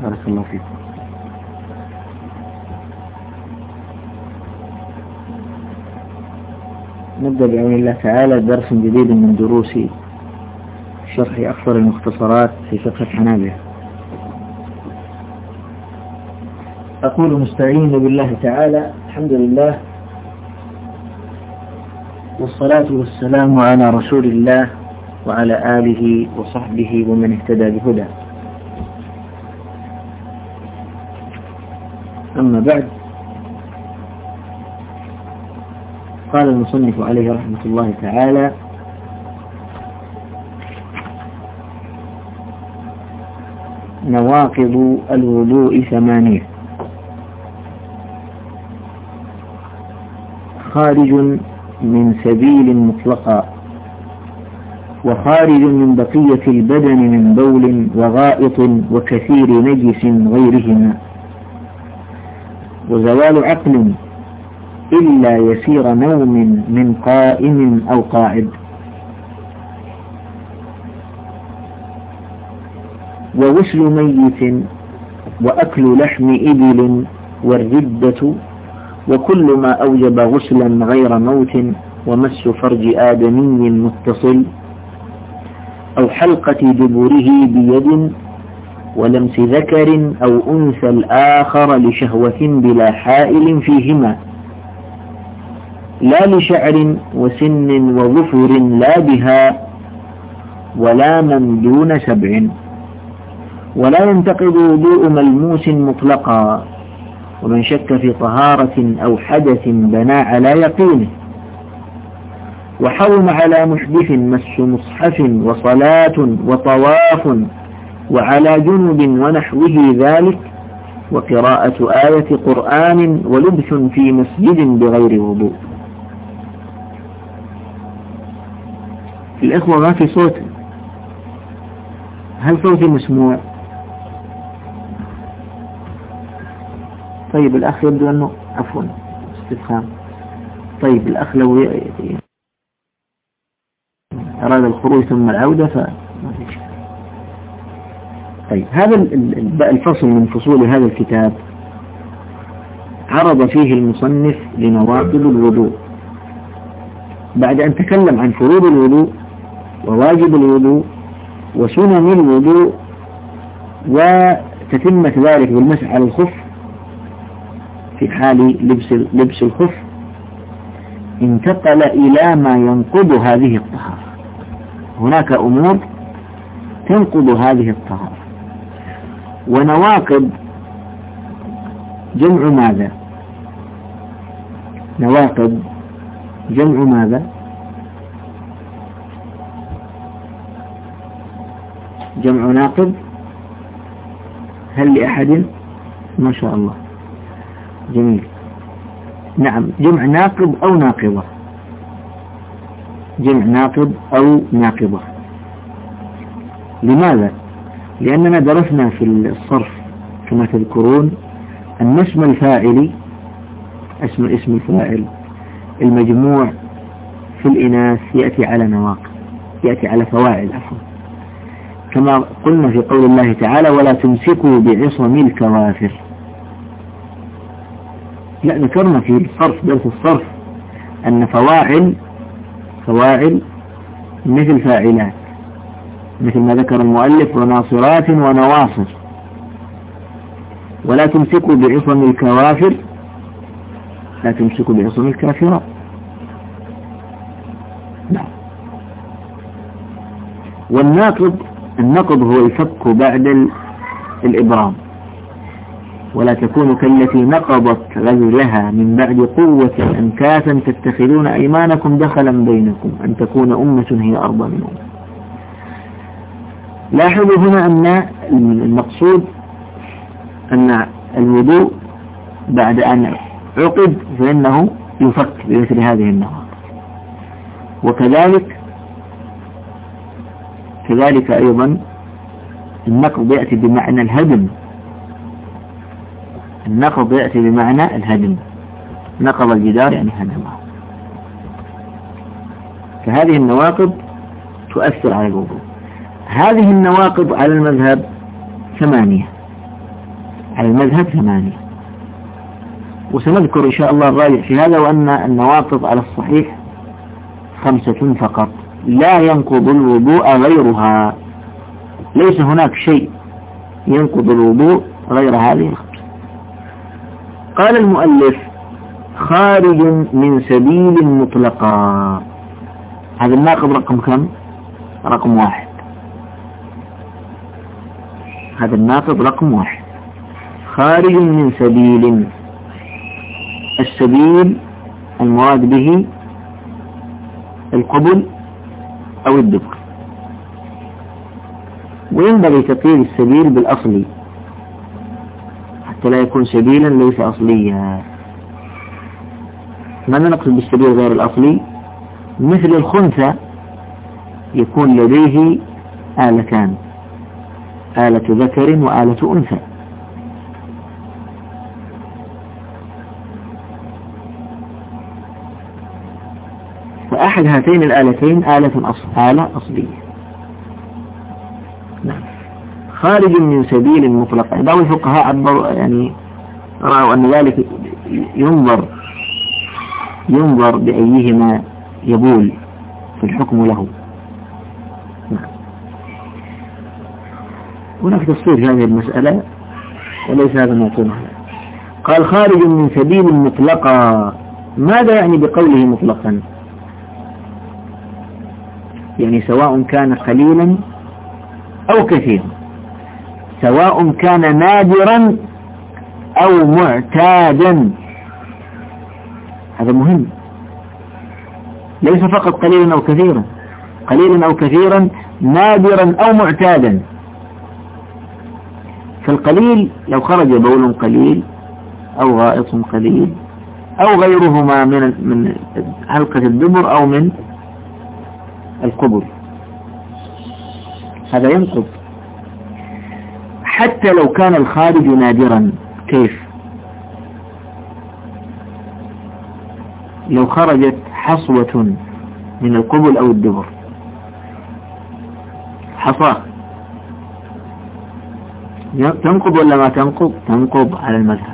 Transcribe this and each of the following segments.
بارك الله فيكم. نبدأ بعون الله تعالى درس جديد من دروس شرح أكثر المختصرات في فقه الحنابلة. أقول مستعين بالله تعالى: الحمد لله والصلاة والسلام على رسول الله وعلى آله وصحبه ومن اهتدى بهدى. أما بعد، قال المصنف عليه رحمة الله تعالى: نواقض الوضوء 8: خارج من سبيل مطلقا، وخارج من بقية البدن من بول وغائط وكثير نجس غيرهما، وزوال عقل إلا يسير نوم من قائم أو قاعد، وغسل ميت، وأكل لحم إبل، والردة، وكل ما أوجب غسلا غير موت، ومس فرج آدمي متصل، أو حلقة دبره بيد، ولمس ذكر أو أنثى الآخر لشهوة بلا حائل فيهما، لا لشعر وسن وظفر لا بها، ولا من دون 7. ولا ينتقض وضوء ملموس مطلقا، ومن شك في طهارة أو حدث بنى على يقينه. وحرم على محدث مس مصحف وصلاة وطواف، وعلى جنب ونحوه ذلك، وقراءة آية قرآن، ولبث في مسجد بغير وضوء. الإخوة ما في صوت، هل صوتي مسموع؟ طيب الأخ يبدو أنه عفوا استفهام. طيب الأخ لو أراد الخروج ثم العودة فما في شيء. طيب هذا الفصل من فصول هذا الكتاب عرض فيه المصنف لنواقض الوضوء، بعد أن تكلم عن فروض الوضوء وواجب الوضوء وسنن الوضوء وتتمة ذلك بالمسح على الخف في حال لبس الخف، انتقل إلى ما ينقض هذه الطهارة. هناك أمور تنقض هذه الطهارة. ونواقض جمع ماذا؟ نواقض جمع ماذا؟ جمع ناقض. هل لأحد؟ ما شاء الله، جميل. نعم، جمع ناقض أو ناقضة. جمع ناقض أو ناقضة. لماذا؟ لأننا درسنا في الصرف كما تذكرون أن اسم الفاعل، اسم الفاعل المجموع في الإناث يأتي على نواقض، يأتي على فواعل عفوا، كما قلنا في قول الله تعالى: ولا تمسكوا بعصم الكوافر. لا، ذكرنا في الصرف، درس الصرف، أن فواعل مثل فاعلات، مثل ما ذكر المؤلف: وناصرات ونواصر. ولا تمسكوا بعصم الكوافر، لا تمسكوا بعصم الكافرات. نعم. النقض هو الفك بعد الإبرام، ولا تكون كالتي نقضت غزلها من بعد قوة أنكاثا تتخذون أيمانكم دخلا بينكم أن تكون أمة هي أرضى من أمة. لاحظوا هنا أن المقصود أن الوضوء بعد أن عقد فإنه يفك بمثل هذه النواقض. وكذلك أيضا النقض يأتي بمعنى الهدم. النقض يأتي بمعنى الهدم، نقض الجدار يعني هدمه. فهذه النواقض تؤثر على الوضوء. هذه النواقض على المذهب 8: على المذهب 8. وسنذكر إن شاء الله الراجع في هذا، وأن النواقض على الصحيح 5 فقط، لا ينقض الوضوء غيرها. ليس هناك شيء ينقض الوضوء غير هذه 5. قال المؤلف: خارج من سبيل مطلقا. هذا الناقض رقم كم؟ رقم 1. هذا الناقض رقم 1، خارج من سبيل. السبيل المراد به القبل أو الدبر، وينبغي تقييد السبيل بالأصلي حتى لا يكون سبيلا ليس أصليا. ماذا نقصد بالسبيل غير الأصلي؟ مثل الخنثى يكون لديه آلتان، آلة ذكر وآلة أنثى. فأحد هاتين الآلتين آلة أصلية. نعم. خارج من سبيل مطلق. بعض الفقهاء عبروا يعني رأوا أن ذلك ينظر بأيهما يبول في الحكم له. نعم. هناك تفصيل في هذه المسألة وليس هذا موضوعنا. قال: خارج من سبيل مطلقا. ماذا يعني بقوله مطلقا؟ يعني سواء كان قليلا أو كثيرا، سواء كان نادرا أو معتادا. هذا مهم، ليس فقط قليلا أو كثيرا، قليلا أو كثيرا، نادرا أو معتادا. فالقليل لو خرج بول قليل أو غائط قليل أو غيرهما من حلقة الدبر أو من القبر، هذا ينقض. حتى لو كان الخارج نادرا. كيف؟ لو خرجت حصوة من القبل أو الدبر، حصاة، تنقض ولا ما تنقض؟ تنقض على المذهب.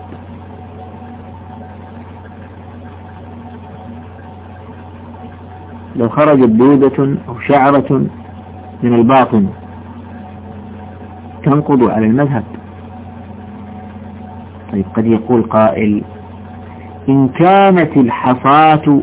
لو خرجت دودة أو شعرة من الباطن تنقض على المذهب. طيب، قد يقول قائل: إن كانت الحصاة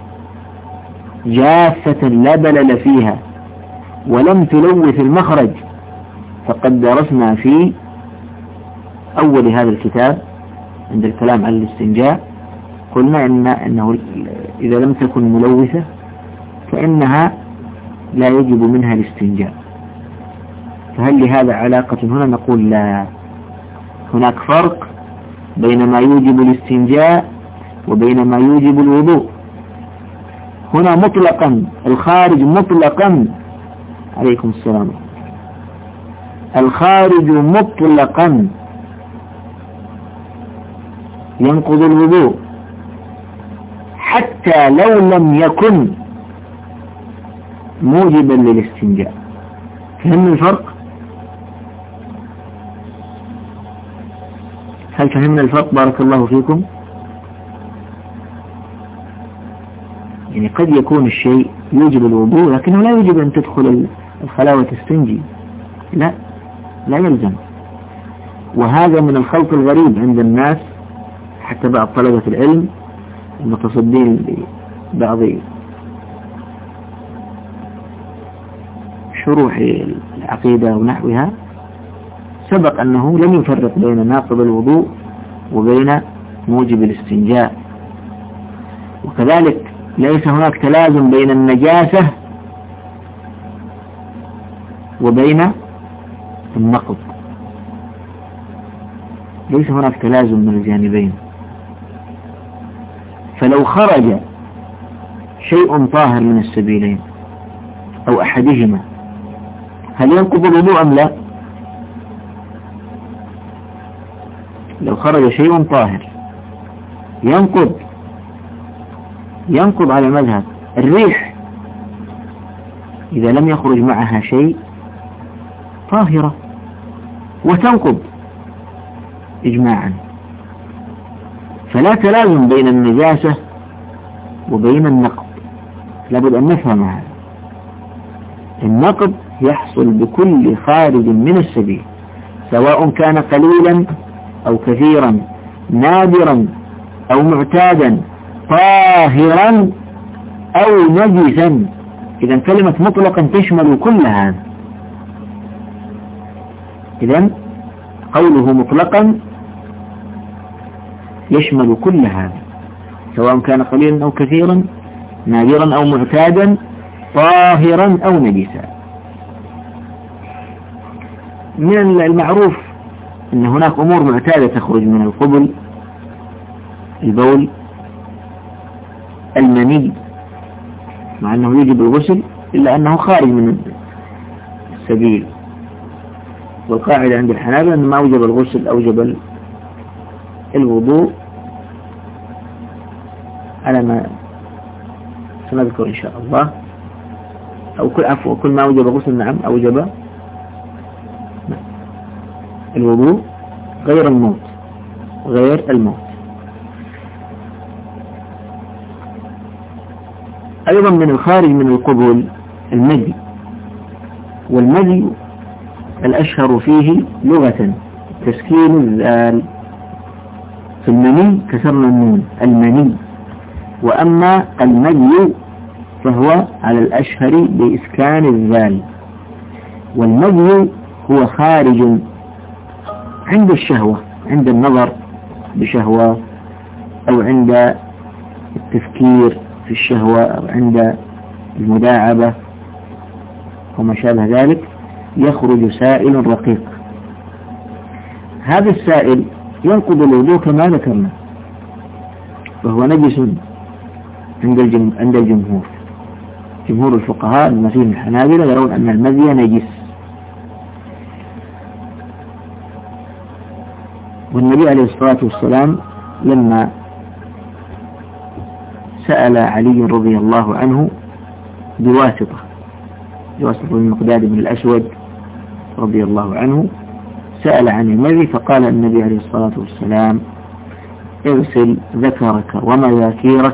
جافة لا بلل فيها ولم تلوث المخرج، فقد درسنا في أول هذا الكتاب عند الكلام عن الاستنجاء قلنا إنه إذا لم تكن ملوثة فإنها لا يجب منها الاستنجاء. فهل لهذا علاقة هنا؟ نقول لا. هناك فرق بين ما يوجب الاستنجاء وبين ما يوجب الوضوء. هنا مطلقا الخارج مطلقا، عليكم السلام، الخارج مطلقا ينقض الوضوء حتى لو لم يكن موجبا للاستنجاء. فهمنا الفرق؟ هل فهمنا الفرق؟ بارك الله فيكم. يعني قد يكون الشيء يوجب الوضوء لكنه لا يجب أن تدخل الخلاء وتستنجي، لا يلزم. وهذا من الخلط الغريب عند الناس، حتى بعض طلبة العلم المتصدين لبعض شروح العقيدة ونحوها سبق أنه لم يفرق بين ناقض الوضوء وبين موجب الاستنجاء. وكذلك ليس هناك تلازم بين النجاسة وبين النقض، ليس هناك تلازم من الجانبين. فلو خرج شيء طاهر من السبيلين أو أحدهما هل ينقض الوضوء أم لا؟ لو خرج شيء طاهر ينقض على مذهب. الريح إذا لم يخرج معها شيء طاهرة وتنقض. إجماعا. فلا تلازم بين النجاسة وبين النقض، لابد أن نفهم هذا. النقض يحصل بكل خارج من السبيل، سواء كان قليلا أو كثيرا، نادرا أو معتادا، طاهرا أو نجسا. إذا كلمة مطلقا تشمل كل هذا. إذا قوله مطلقا يشمل كل هذا، سواء كان قليلا أو كثيرا، نادرا أو معتادا، طاهرا أو نجسا. من المعروف أن هناك أمور معتادة تخرج من القبل: البول، المني، مع أنه يجب الغسل إلا أنه خارج من السبيل، والقاعدة عند الحنابلة أن ما أوجب الغسل أوجب الوضوء، على ما سنذكر إن شاء الله. أو كل ما أوجب الغسل نعم أوجب الوضوء غير الموت. أيضا من الخارج من القبول المذي، والمذي الأشهر فيه لغة تسكين الذال، في المني كسرنا النون المني، وأما المذي فهو على الأشهر بإسكان الذال. والمذي هو خارج عند الشهوة، عند النظر بشهوة، أو عند التفكير في الشهوة، أو عند المداعبة وما شابه ذلك، يخرج سائل رقيق. هذا السائل ينقض الوضوء كما ذكرنا، فهو نجس عند الجمهور. جمهور الفقهاء المسيح الحنابلة يرون أن المذي نجس. والنبي عليه الصلاة والسلام لما سأل علي رضي الله عنه بواسطة المقداد بن الأسود رضي الله عنه، سأل عن المذي، فقال النبي عليه الصلاة والسلام: اغسل ذكرك ومذاكيرك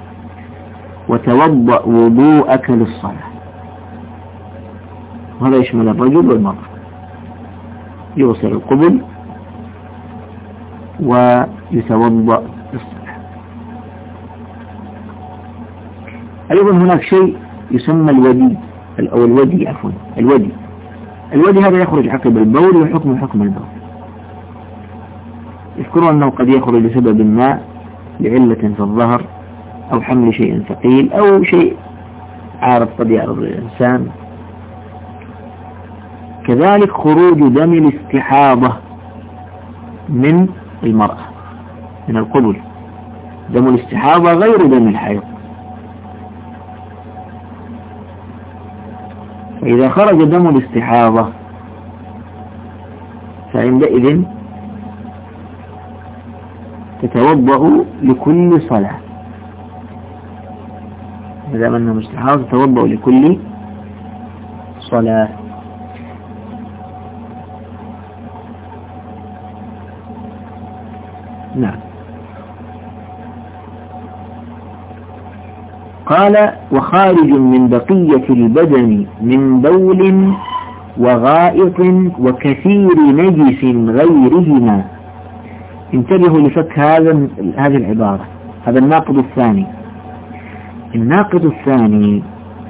وتوضأ وضوءك للصلاة. وهذا يشمل الرجل والمرأة، يغسل القبل ويتوضأ للصلاة. أيضا هناك شيء يسمى الودي، أو الودي عفوا الودي هذا يخرج عقب البول، وحكم البول. يذكرون أنه قد يخرج لسبب ما، لعلة في الظهر، أو حمل شيء ثقيل، أو شيء عارض قد يعرض الإنسان. كذلك خروج دم الاستحاضة من المرأة، من القبل. دم الاستحاضة غير دم الحيض، فإذا خرج دم الاستحاضة فعندئذ تتوضأ لكل صلاة، ما دام أنه استحاضة تتوضأ لكل صلاة. نعم. قال: وخارج من بقية البدن من بول وغائط وكثير نجس غيرهما. انتبهوا لفك هذه العبارة. هذا الناقض الثاني. الناقض الثاني: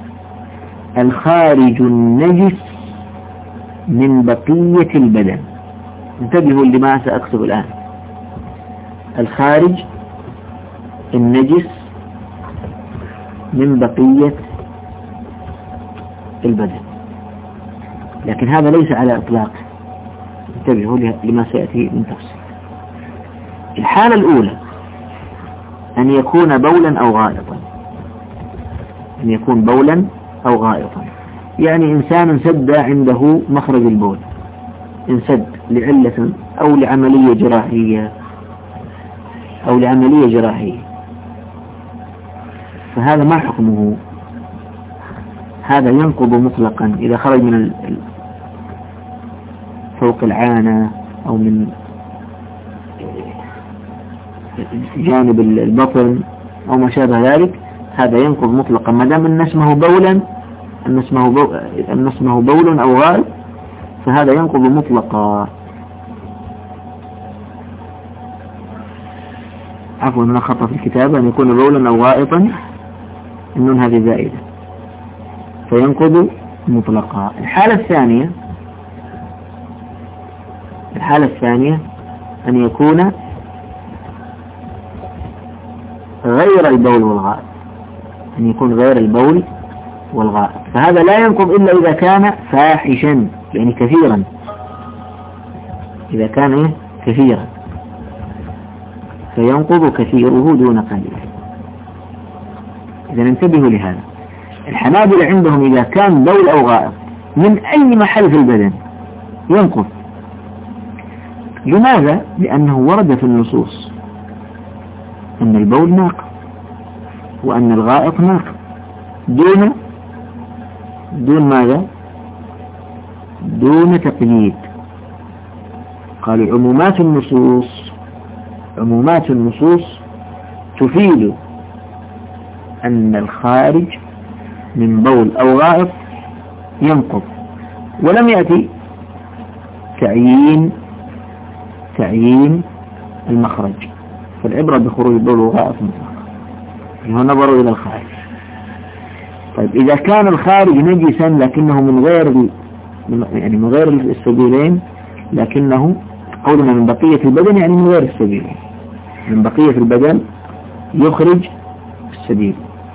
الخارج النجس من بقية البدن. انتبهوا لما سأكتب الآن. الخارج النجس من بقية البدن، لكن هذا ليس على إطلاق. انتبهوا لما سيأتي من تفصيل. الحالة الأولى أن يكون بولا أو غائطا، يعني إنسان انسد عنده مخرج البول، انسد لعلة أو لعملية جراحية، فهذا ما حكمه؟ هذا ينقض مطلقا إذا خرج من فوق العانة أو من جانب البطن أو ما شابه ذلك، هذا ينقض مطلقا ما دام أن اسمه بولا، أن اسمه بول أو غائط، فهذا ينقض مطلقا. عفوا، هنا خطأ في الكتابة، أن يكون بولا أو غائطا، النون هذه زائدة، فينقض مطلقا. الحالة الثانية أن يكون غير البول والغائط، أن يكون غير البول والغائط، فهذا لا ينقض إلا إذا كان فاحشا، يعني كثيرا، إذا كان كثيرا فينقض كثيره دون قليله. إذا انتبهوا لهذا. الحنابلة عندهم إذا كان بول أو غائط من أي محل في البدن ينقض. لماذا؟ لأنه ورد في النصوص أن البول ناقض وأن الغائط ناقض دون ماذا؟ دون تقييد. قالوا عمومات النصوص تفيد أن الخارج من بول أو غائط ينقض، ولم يأتي تعيين المخرج، فالعبرة بخروج البول والغائط مطلقا، هنا نظروا إلى الخارج. طيب إذا كان الخارج نجسا لكنه من غير السبيلين، لكنه قولنا من بقية البدن يعني من غير السبيلين، من بقية البدن يخرج السبيل.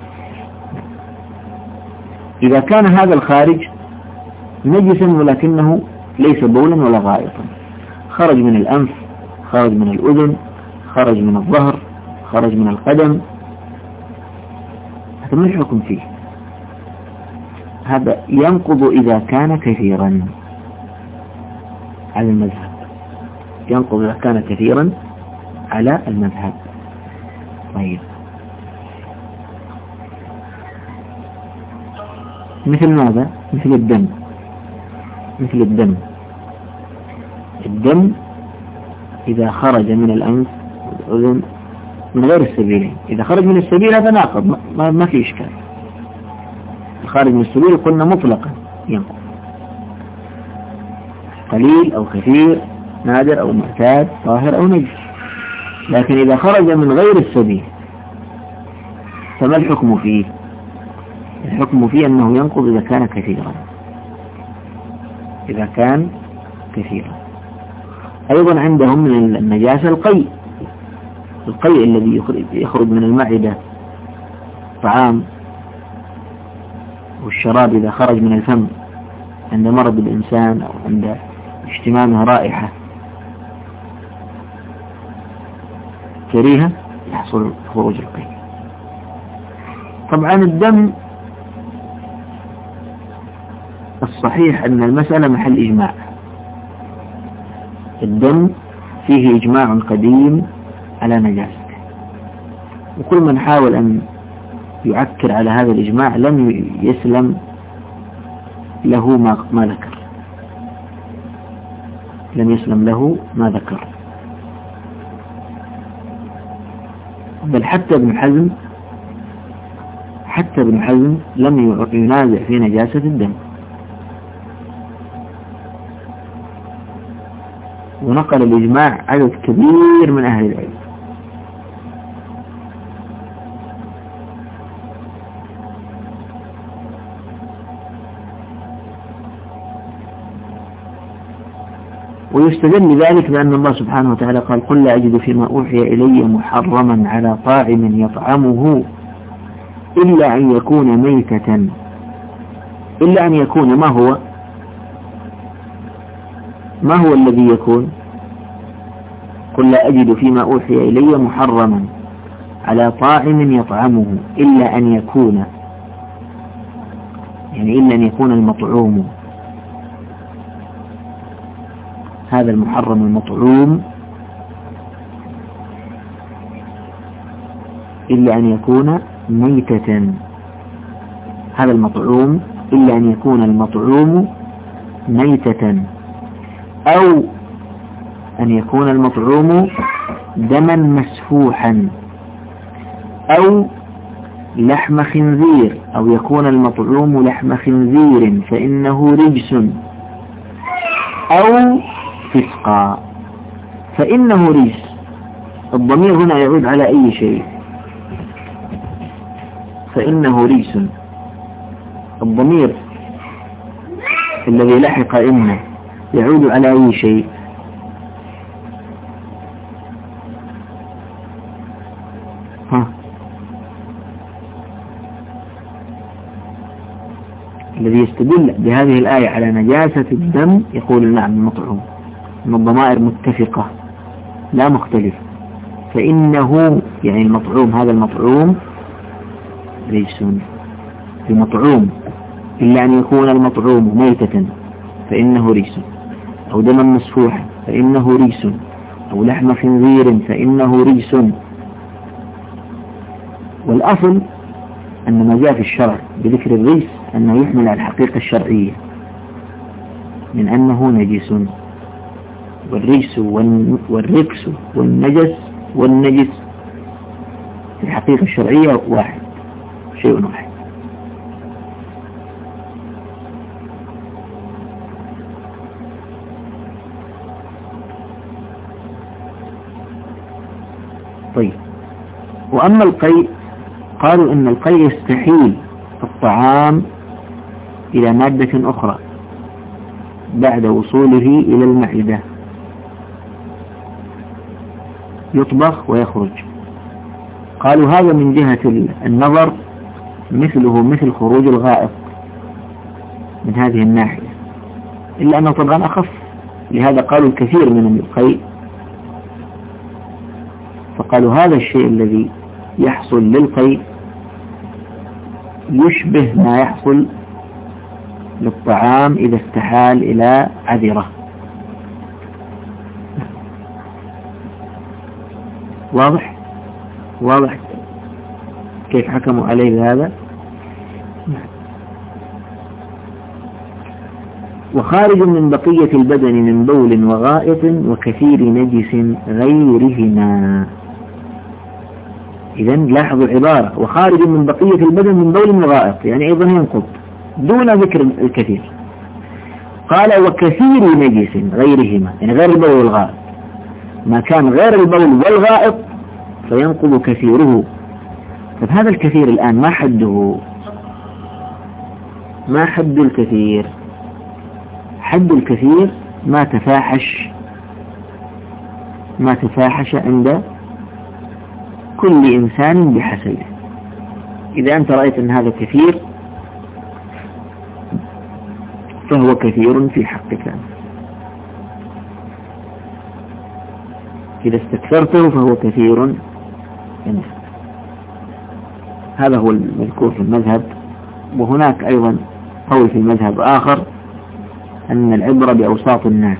إذا كان هذا الخارج نجسا ولكنه ليس بولا ولا غائطا، خرج من الأنف، خرج من الأذن، خرج من الظهر، خرج من القدم، هذا ما الحكم فيه؟ هذا ينقض إذا كان كثيرا على المذهب، ينقض إذا كان كثيرا على المذهب. طيب، مثل ماذا؟ مثل الدم إذا خرج من الأنف والأذن من غير السبيلين، إذا خرج من السبيل هذا ناقض، ما في إشكال. الخارج من السبيل قلنا مطلقا ينقض، قليل أو كثير، نادر أو معتاد، طاهر أو نجس. لكن إذا خرج من غير السبيل فما الحكم فيه؟ الحكم فيه أنه ينقض إذا كان كثيرا. أيضا عندهم من النجاسة القيء الذي يخرج من المعدة، طعام والشراب إذا خرج من الفم عند مرض الإنسان أو عند اشتمامه رائحة كريهة يحصل خروج القيء. طبعا الدم الصحيح أن المسألة محل إجماع، الدم فيه إجماع قديم على نجاسته، وكل من حاول أن يعكر على هذا الإجماع لم يسلم له ما ذكر، بل حتى ابن حزم لم ينازع في نجاسة الدم، ونقل الإجماع عدد كبير من أهل العلم. ويستدل ذلك بأن الله سبحانه وتعالى قال: قل لا أجد فيما أوحي إلي محرما على طاعم يطعمه إلا أن يكون ميتة، إلا أن يكون ما هو الذي يكون؟ قل لا أجد فيما أوحي إلي محرما على طاعم يطعمه إلا أن يكون، يعني إلا أن يكون المطعوم، هذا المحرم المطعوم، إلا أن يكون ميتة، هذا المطعوم إلا أن يكون المطعوم ميتة، أو أن يكون المطعوم دما مسفوحا أو لحم خنزير، أو يكون المطعوم لحم خنزير فإنه رجس، أو فسقا. فإنه رجس، الضمير هنا يعود على أي شيء؟ فإنه رجس، الضمير الذي لحق إن يعود على أي شيء؟ الذي يستدل بهذه الآية على نجاسة الدم يقول نعم المطعوم، أن الضمائر متفقة لا مختلفة. فإنه يعني المطعوم، هذا المطعوم رجس بمطعوم، إلا أن يكون المطعوم ميتة فإنه رجس، أو دما مسفوحا فإنه رجس، أو لحم خنزير فإنه رجس. والأصل أن ما جاء في الشرع بذكر الرجس أنه يحمل على الحقيقة الشرعية من أنه نجس، والرجس والركس والنجس والنجس في الحقيقة الشرعية واحد، شيء واحد. طيب، وأما القيء قالوا إن القيء يستحيل الطعام إلى مادة أخرى بعد وصوله إلى المعدة، يطبخ ويخرج. قالوا هذا من جهة النظر مثله مثل خروج الغائط من هذه الناحية، إلا أنه طبعا أخف، لهذا قالوا الكثير من القيء، فقالوا هذا الشيء الذي يحصل للقيء يشبه ما يحصل للطعام إذا استحال إلى عذرة. واضح كيف حكموا عليه بهذا. وخارج من بقية البدن من بول وغائط وكثير نجس غيرهما. إذن لاحظوا العبارة وخارج من بقية البدن من بول وغائط، يعني أيضا ينقض دون ذكر الكثير. قال وكثير نجس غيرهما، يعني غير البول والغائط، ما كان غير البول والغائط فينقض كثيره. طب هذا الكثير الآن ما حده؟ ما حد الكثير؟ حد الكثير ما تفاحش عند كل إنسان بحسبه. إذا أنت رأيت أن هذا كثير فهو كثير في حقك، إذا استكثرته فهو كثير. هذا هو المذكور في المذهب. وهناك أيضا قول في المذهب آخر أن العبرة بأوساط الناس،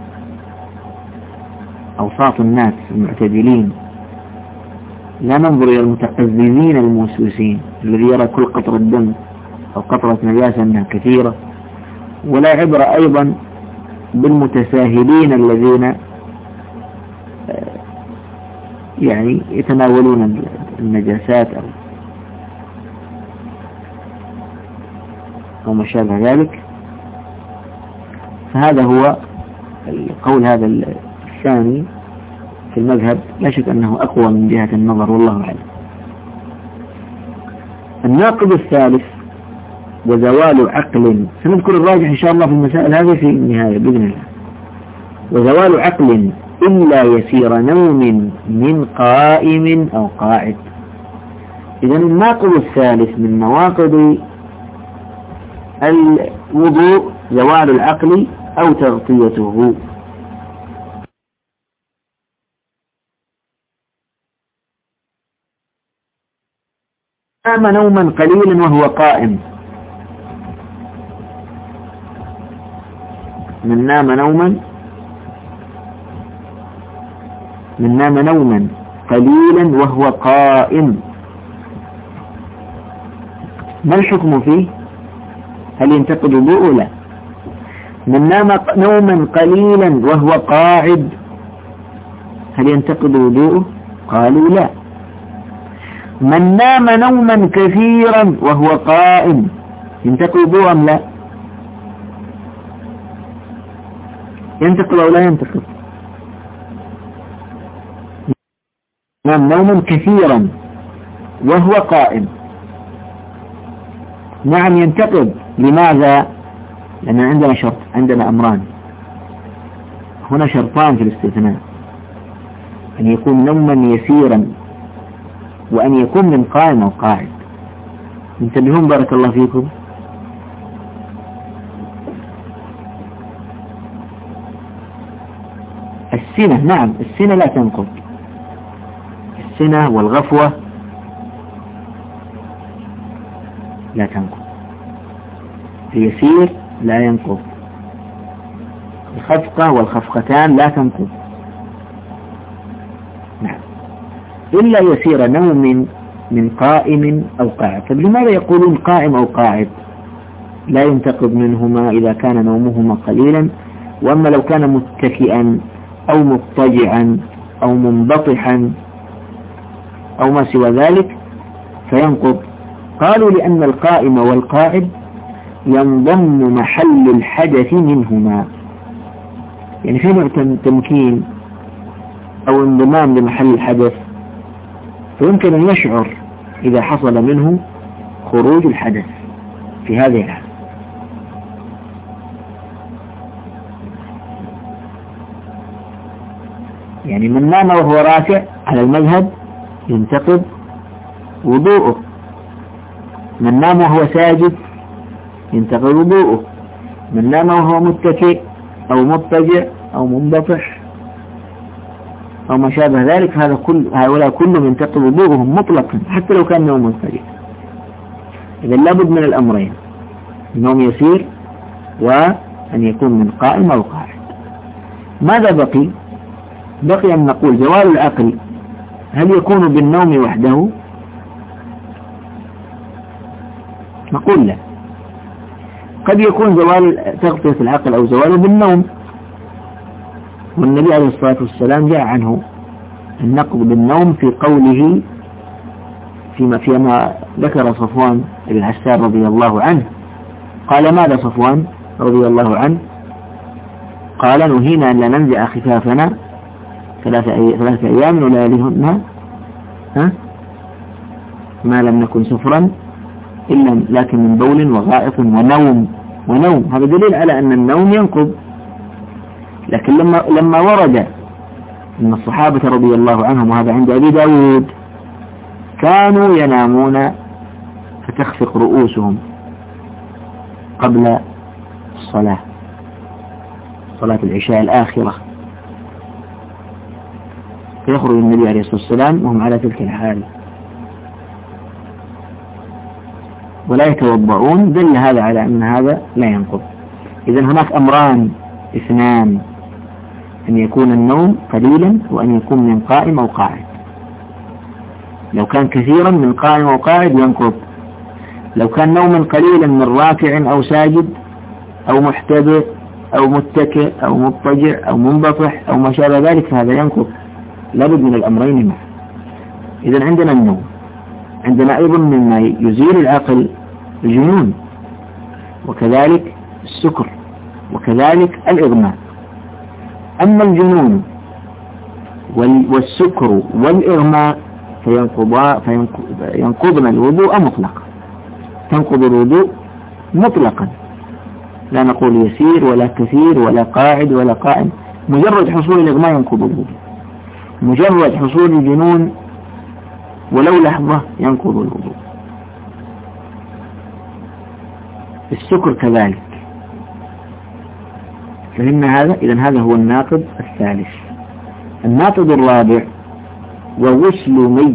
أوساط الناس المعتدلين، لا ننظر إلى المتقززين الموسوسين الذي يرى كل قطرة دم أو قطرة نجاسة أنها كثيرة، ولا عبرة أيضا بالمتساهلين الذين يعني يتناولون النجاسات أو ما شابه ذلك. فهذا هو القول هذا الثاني في المذهب، لا شك أنه أقوى من جهة النظر والله أعلم. الناقض الثالث وزوال عقل، سنذكر الراجح إن شاء الله في المسائل هذه في النهاية بإذن الله. وزوال عقل إلا يسير نوم من قائم أو قاعد. إذن الناقض الثالث من نواقض الوضوء زوال العقل أو تغطيته. نام نوما قليلا وهو قائم، من نام نوما قليلا وهو قائم، ما الحكم فيه؟ هل ينتقد وضوءه؟ لا. من نام نوما قليلا وهو قاعد، هل ينتقض وضوءه؟ قالوا لا. من نام نوما كثيرا وهو قائم ينتقض وضوءه أم لا؟ ينتقض أو لا ينتقض؟ نام نوما كثيرا وهو قائم، نعم ينتقض. لماذا؟ لأن عندنا شرط، عندنا أمران هنا، شرطان في الاستثناء: أن يكون نوما يسيرا، وأن يكون من قائم أو قاعد. انتبهون بارك الله فيكم. السنة، نعم السنة لا تنقض، السنة والغفوة لا تنقض، اليسير لا ينقض، الخفقة والخفقتان لا تنقض، نعم، إلا يسير نوم من قائم أو قاعد. طيب لماذا يقولون قائم أو قاعد لا ينتقض منهما إذا كان نومهما قليلا، وأما لو كان متكئا أو مضطجعا أو منبطحا أو ما سوى ذلك فينقض؟ قالوا لأن القائم والقاعد ينضم محل الحدث منهما، يعني في نوع تمكين أو انضمام لمحل الحدث، فيمكن أن يشعر إذا حصل منه خروج الحدث في هذه الحالة. يعني من نام وهو راكع على المذهب ينتقض وضوءه، من نام وهو ساجد ينتقض وضوءه، من نام وهو متكئ أو مضطجع أو منبطح أو ما شابه ذلك، هؤلاء كلهم ينتقض وضوءهم مطلقا حتى لو كان نوم سريع. إذا لابد من الأمرين: النوم يسير وأن يكون من قائم أو قاعد. ماذا بقي؟ بقي أن نقول زوال العقل هل يكون بالنوم وحده؟ نقول لا، قد يكون زوال تغطية العقل أو زواله بالنوم، والنبي عليه الصلاة والسلام جاء عنه النقض بالنوم في قوله فيما ذكر صفوان بن عسار رضي الله عنه. قال ماذا صفوان رضي الله عنه؟ قال: نهينا أن لا ننزع خفافنا 3 أيام ولياليهن ما لم نكن سفرا إلا لكن من بول وغائط ونوم. هذا دليل على أن النوم ينقض. لكن لما ورد أن الصحابة رضي الله عنهم، وهذا عند أبي داود، كانوا ينامون فتخفق رؤوسهم قبل صلاة العشاء الآخرة، فيخرج النبي عليه الصلاة والسلام وهم على تلك الحال ولا يتوضعون، دل هذا على أن هذا لا ينقض. إذن هناك أمران اثنان: أن يكون النوم قليلا وأن يكون من قائم أو قاعد. لو كان كثيرا من قائم أو قاعد ينقض، لو كان نوما قليلا من راكع أو ساجد أو محتبئ أو متكئ أو مضطجع أو منبطح أو ما شابه ذلك فهذا ينقض. لابد من الأمرين معا. إذن عندنا النوم، عندنا أيضا مما يزيل العقل الجنون، وكذلك السكر، وكذلك الإغماء. أما الجنون والسكر والإغماء فينقضن الوضوء مطلقا، تنقض الوضوء مطلقا، لا نقول يسير ولا كثير ولا قاعد ولا قائم، مجرد حصول الإغماء ينقض الوضوء، مجرد حصول الجنون ولو لحظة ينقض الوضوء. السكر كذلك. فهمنا هذا؟ إذن هذا هو الناقض الثالث. الناقض الرابع: وغسل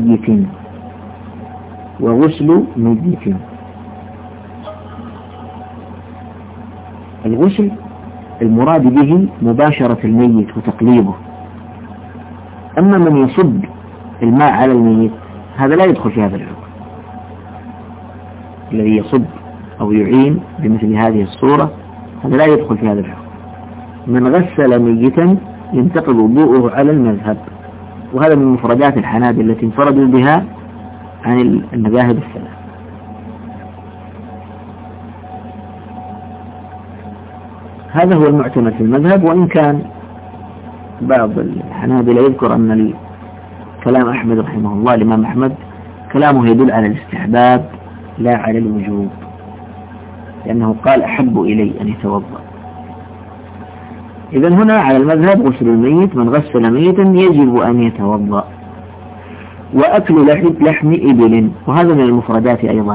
ميت. الغسل المراد به مباشرة الميت وتقليبه، أما من يصب الماء على الميت هذا لا يدخل في هذا الحكم. الذي يصب أو يعين بمثل هذه الصورة هذا لا يدخل في هذا الحكم. من غسل ميتا ينتقض وضوءه على المذهب، وهذا من مفردات الحنابلة التي انفردوا بها عن المذاهب الثلاث. هذا هو المعتمد في المذهب، وإن كان بعض الحنابلة يذكر أن كلام أحمد رحمه الله، الإمام أحمد كلامه يدل على الاستحباب لا على الوجوب، لأنه قال أحب إلي أن يتوضأ. إذن هنا على المذهب غسل الميت، من غسل ميتا يجب أن يتوضأ. وأكل لحم إبل، وهذا من المفردات أيضا،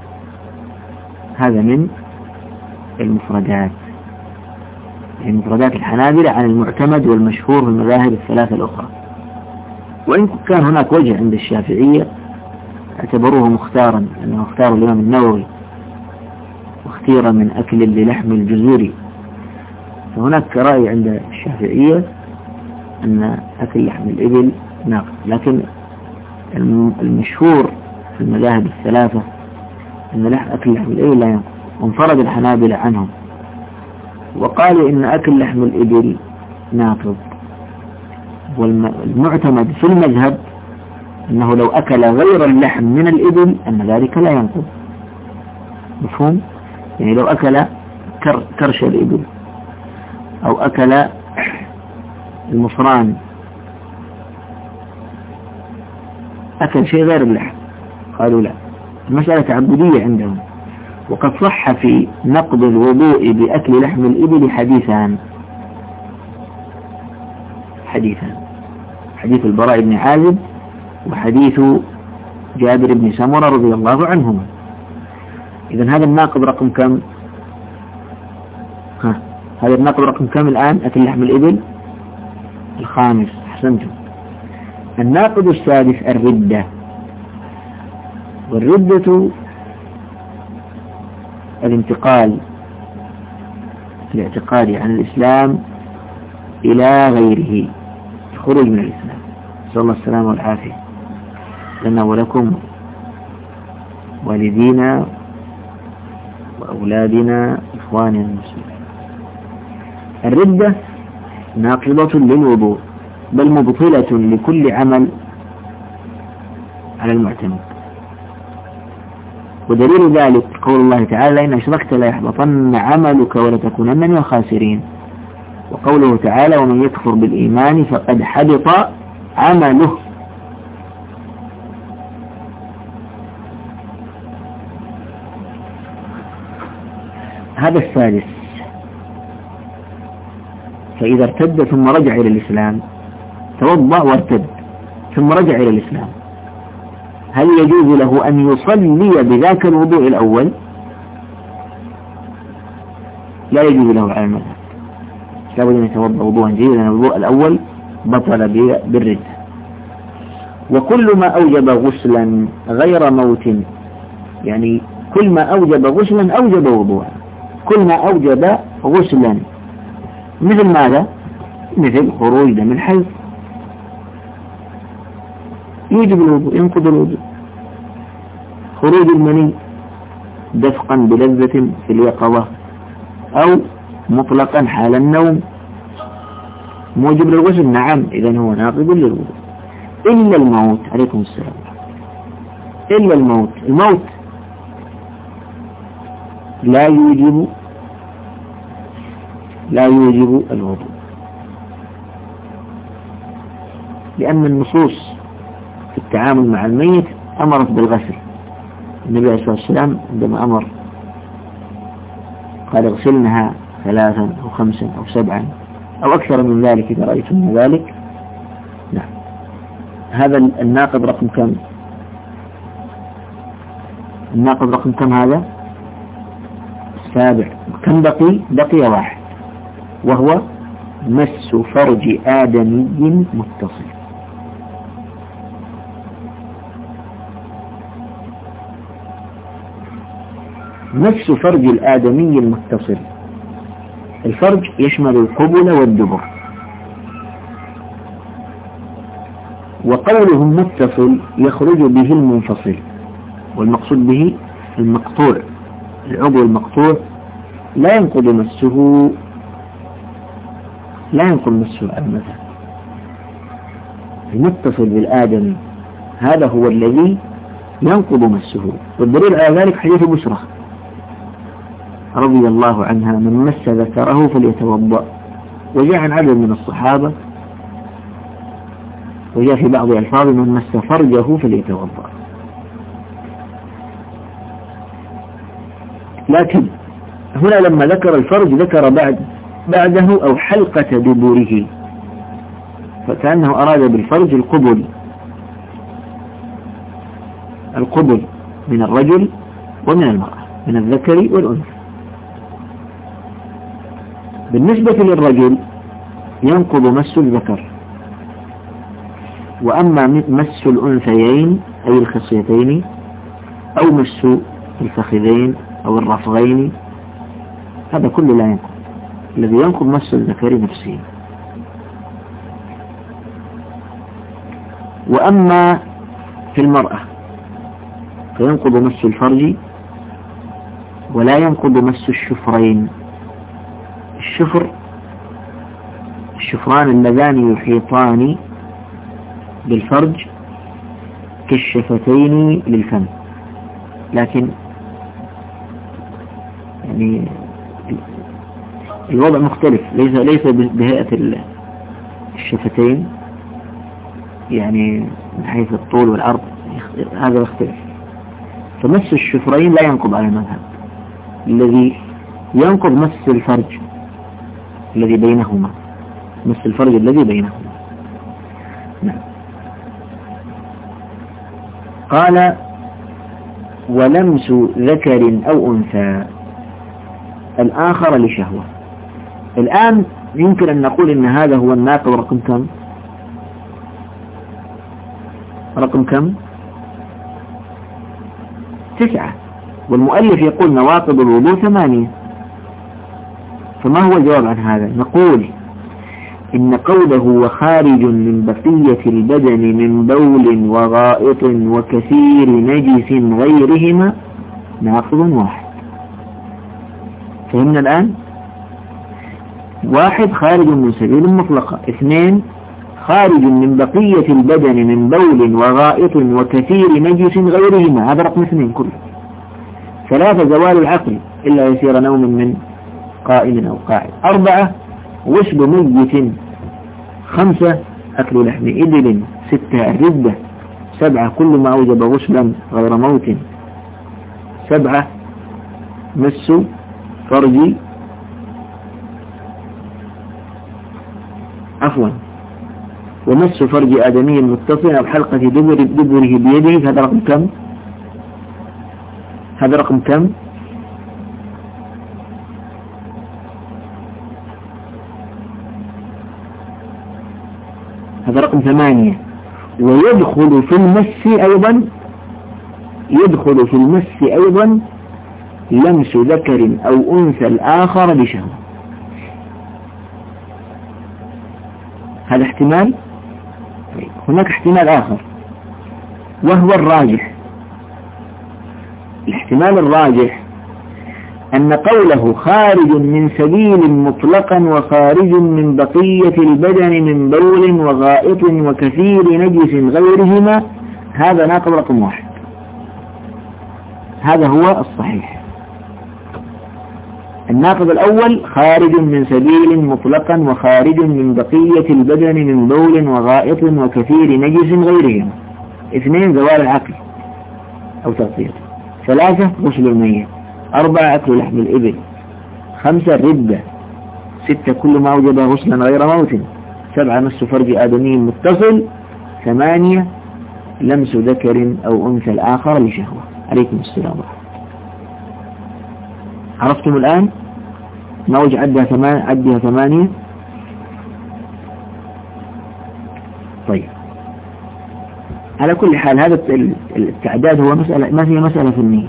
هذا من المفردات، يعني مفردات الحنابلة عن المعتمد والمشهور في المذاهب الثلاثة الأخرى. وإن كان هناك وجه عند الشافعية اعتبروه مختارا، لأنه اختار الإمام النووي واختير من أكل للحم الجزوري، فهناك رأي عند الشافعية أن أكل لحم الإبل ناقض، لكن المشهور في المذاهب الثلاثة أن أكل لحم الإبل لا ينقض، وانفرد الحنابلة عنهم وقالوا إن أكل لحم الإبل ناقض. والمعتمد في المذهب أنه لو أكل غير اللحم من الإبل أن ذلك لا ينقض. مفهوم؟ يعني لو أكل كرش الإبل أو أكل المصران، أكل شيء غير اللحم، قالوا لا، المسألة تعبدية عندهم. وقد صح في نقض الوضوء بأكل لحم الإبل حديثان، حديث البراء بن عازب وحديث جابر بن سمرة رضي الله عنهما. إذن هذا الناقض رقم كم؟ هذا الناقض رقم كم الآن؟ أكل لحم الإبل الخامس، أحسنتم. الناقض السادس الردة، والردة الانتقال الاعتقادي عن الإسلام إلى غيره، الخروج من الإسلام، نسأل الله السلامة والعافية لنا ولكم والدينا وأولادنا إخواننا المسلمين. الردة ناقضة للوضوء، بل مبطلة لكل عمل على المعتمد. ودليل ذلك قول الله تعالى إن أشركت لا يحبطن عملك ولتكونن من الخاسرين، وقوله تعالى ومن يكفر بالإيمان فقد حبط عمله. هذا الثالث. فإذا ارتد ثم رجع إلى الإسلام، توضأ وارتد ثم رجع إلى الإسلام، هل يجوز له أن يصلي بذاك الوضوء الأول؟ لا يجوز له على المذهب، لابد أن يتوضأ وضوءا جيدا، لأن الوضوء الأول بطل بالردة. وكل ما أوجب غسلا غير موت، يعني كل ما أوجب غسلا أوجب وضوءا، كل ما أوجب غسلا مثل ماذا؟ مثل خروج دم الحيض يوجب الوضوء، ينقض الوضوء. خروج المني دفقا بلذة في اليقظة أو مطلقا حال النوم موجب للغسل، نعم، إذن هو ناقض للوضوء. إلا الموت، عليكم السلام، إلا الموت، الموت لا يوجب الوضوء، لأن النصوص في التعامل مع الميت أمرت بالغسل. النبي عليه الصلاة والسلام عندما أمر قال اغسلنها 3 أو 5 أو 7 أو أكثر من ذلك إذا رأيتم ذلك. نعم، هذا الناقض رقم كم؟ الناقض رقم كم هذا؟ 7. كم بقي 1، وهو مس فرج آدمي متصل. مس فرج الآدمي المتصل، الفرج يشمل القبل والدبر، وقوله متصل يخرج به المنفصل، والمقصود به المقطوع، العضو المقطوع لا ينقض مسه، لا ينقض مسه على المذهب، المتصل بالآدمي هذا هو الذي ينقض مسه. والدليل على ذلك حديث بشرى رضي الله عنها: من مس ذكره فليتوضأ. وجاء عن عدد من الصحابة، وجاء في بعض الألفاظ: من مس فرجه فليتوضأ. لكن هنا لما ذكر الفرج ذكر بعده أو حلقة دبره، فكأنه أراد بالفرج القبل من الرجل ومن المرأة، من الذكر والأنثى. بالنسبة للرجل ينقض مس الذكر، وأما مس الأنثيين أي الخصيتين أو مس الفخذين أو الرفغين هذا كله لا ينقض. الذي ينقض مس الذكر نفسه. وأما في المرأة فينقض مس الفرج ولا ينقض مس الشفرين. الشفران اللذان يحيطان بالفرج كالشفتين للفم، لكن يعني الوضع مختلف، ليس بهيئة الشفتين يعني من حيث الطول والعرض، هذا يختلف. فمس الشفرين لا ينقض على المذهب. الذي ينقض مس الفرج الذي بينهما، مس الفرج الذي بينهما. نعم. قال: ولمس ذكر أو أنثى الآخر لشهوة. الآن يمكن أن نقول إن هذا هو الناقض رقم كم؟ رقم كم؟ 9. والمؤلف يقول نواقض الوضوء 8. فما هو الجواب عن هذا؟ نقول إن قوله وخارج من بقية البدن من بول وغائط وكثير نجس غيرهما ناقض واحد. فهمنا الآن؟ 1 خارج من سبيل مطلقة، 2 خارج من بقية البدن من بول وغائط وكثير نجس غيرهما، هذا رقم 2 كله. 3 زوال العقل إلا يسير نوم من قائم أو قاعد. 4 غسل ميت. 5 أكل لحم إبل. 6 الردة. 7 كل ما أوجب غسلا غير موت. 7 مس فرج ومس فرج آدمي متصل أو حلقة دبره بيده. هذا رقم كم؟ هذا رقم كم؟ هذا رقم 8. ويدخل في المس أيضا لمس ذكر أو أنثى الآخر بشهوة. هذا احتمال. هناك احتمال آخر وهو الراجح. الاحتمال الراجح أن قوله خارج من سبيل مطلقا وخارج من بقية البدن من بول وغائط وكثير نجس غيرهما هذا ناقض رقم 1. هذا هو الصحيح. الناقض الأول خارج من سبيل مطلقا وخارج من بقية البدن من بول وغائط وكثير نجس غيرهما. 2 زوال العقل أو تغطيته. 3 غسل الميت. 4 أكل لحم الإبل. 5 الردة. 6 كل ما أوجب غسلا غير موت. 7 مس فرج آدمي متصل. 8 لمس ذكر أو أنثى الآخر لشهوة. عليكم السلام. عرفتم الآن؟ ما وجه عدها 8. طيب، على كل حال هذا التعداد هو مسألة، ما هي مسألة فنية.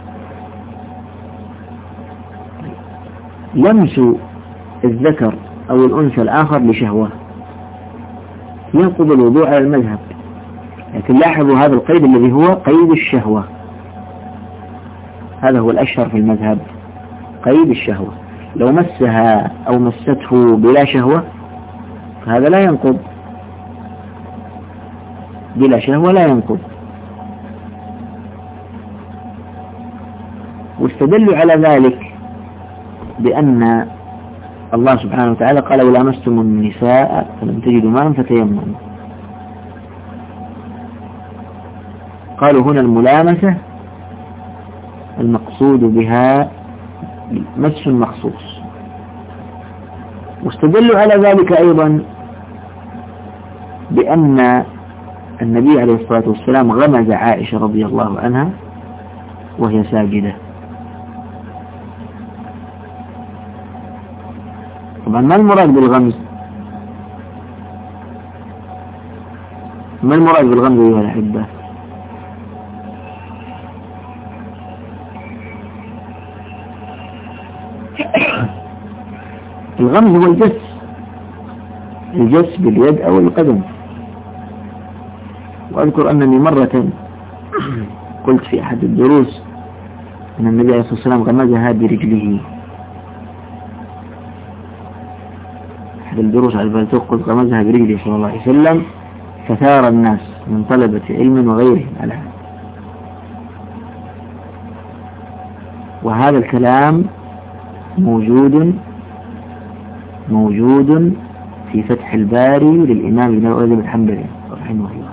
لمس الذكر أو الأنثى الآخر لشهوة ينقض الوضوء على المذهب، لكن لاحظوا هذا القيد الذي هو قيد الشهوة، هذا هو الأشهر في المذهب، قيد الشهوة. لو مسها أو مسته بلا شهوة فهذا لا ينقض. بلا شهوة لا ينقض. واستدلوا على ذلك بأن الله سبحانه وتعالى قال ولا لامستم النساء فلم تجدوا ماء فتيمموا. قالوا هنا الملامسة المقصود بها مس مخصوص. واستدلوا على ذلك أيضا بأن النبي عليه الصلاة والسلام غمز عائشة رضي الله عنها وهي ساجدة. طبعا ما المراد بالغمز؟ ما المراد بالغمز أيها الأحبة؟ الغمز هو الجس باليد أو القدم. وأذكر أنني مرة قلت في أحد الدروس أن النبي عليه الصلاة والسلام غمزها برجله. أحد الدروس على الفلسفة قلت غمزها برجله صلى الله عليه وسلم، فثار الناس من طلبة علم وغيرهم على هذا. وهذا الكلام موجود في فتح الباري للإمام ابن رجب الحنبلي رحمه الله.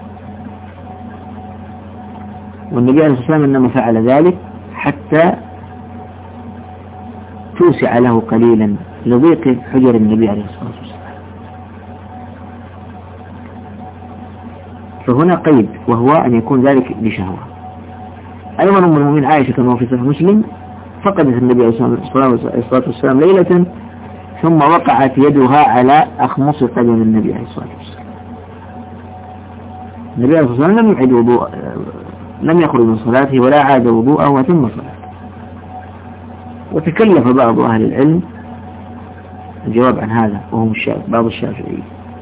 والنبي عليه الصلاة والسلام إنما فعل ذلك حتى توسع له قليلا لضيق حجر النبي عليه الصلاة والسلام. فهنا قيد وهو أن يكون ذلك بشهوة. أيضا أم المؤمنين عائشة كما في صحيح مسلم فقدت النبي عليه الصلاة والسلام ليلة ثم وقعت يدها على أخمص قدم النبي عليه الصلاة والسلام. النبي عليه الصلاة والسلام لم يخرج من صلاته ولا عاد وضوءه وتم صلاته. وتكلف بعض أهل العلم الجواب عن هذا وهم بعض الشافعيين،